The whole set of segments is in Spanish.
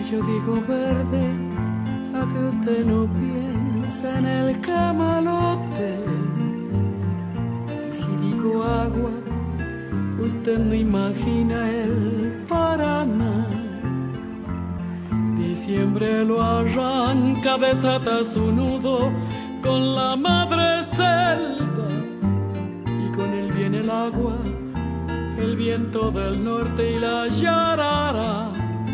yo digo verde, a que usted no piensa en el camalote. Y si digo agua, usted no imagina el Paraná. Diciembre lo arranca, desata su nudo con la madre selva, y con él viene el agua, el viento del norte y la yarara.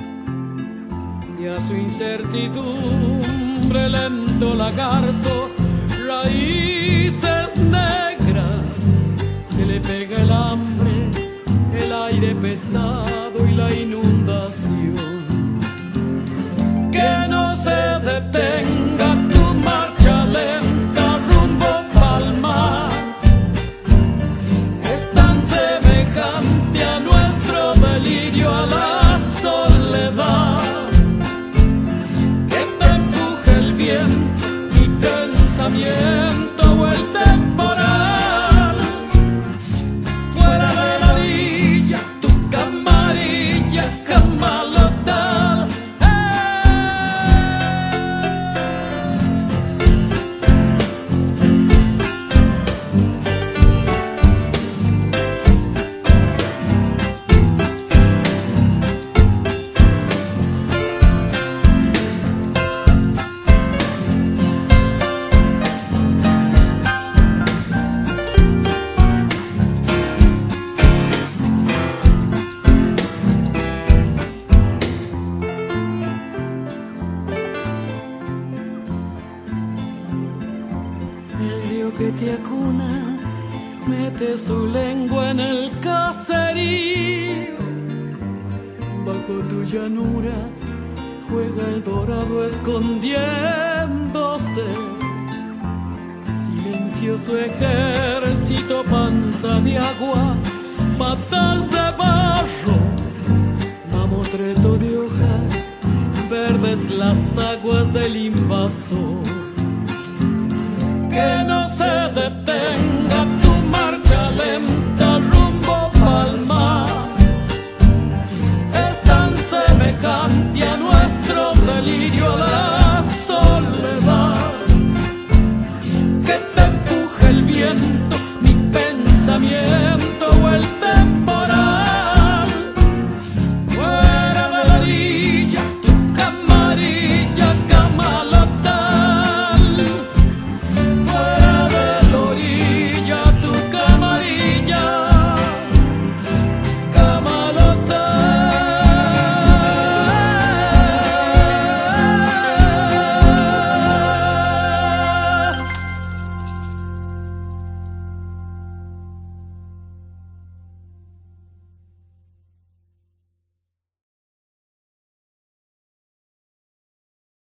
Y a su incertidumbre lento lagarto, raíces negras, se le pega el hambre, el aire pesado y la inundación. Que no se detenga tu marcha lenta rumbo pa'l mar, es tan semejante a nuestro delirio, a la soledad. Mi pensamiento o el temporal, fuera de la orilla, tu camarilla, camalotal. Que te acuna, mete su lengua en el caserío. Bajo tu llanura juega el dorado escondiéndose. Silencioso ejército, panza de agua, patas de barro, mamotreto de hojas verdes, las aguas del invasor. Que no se detenga tu marcha lenta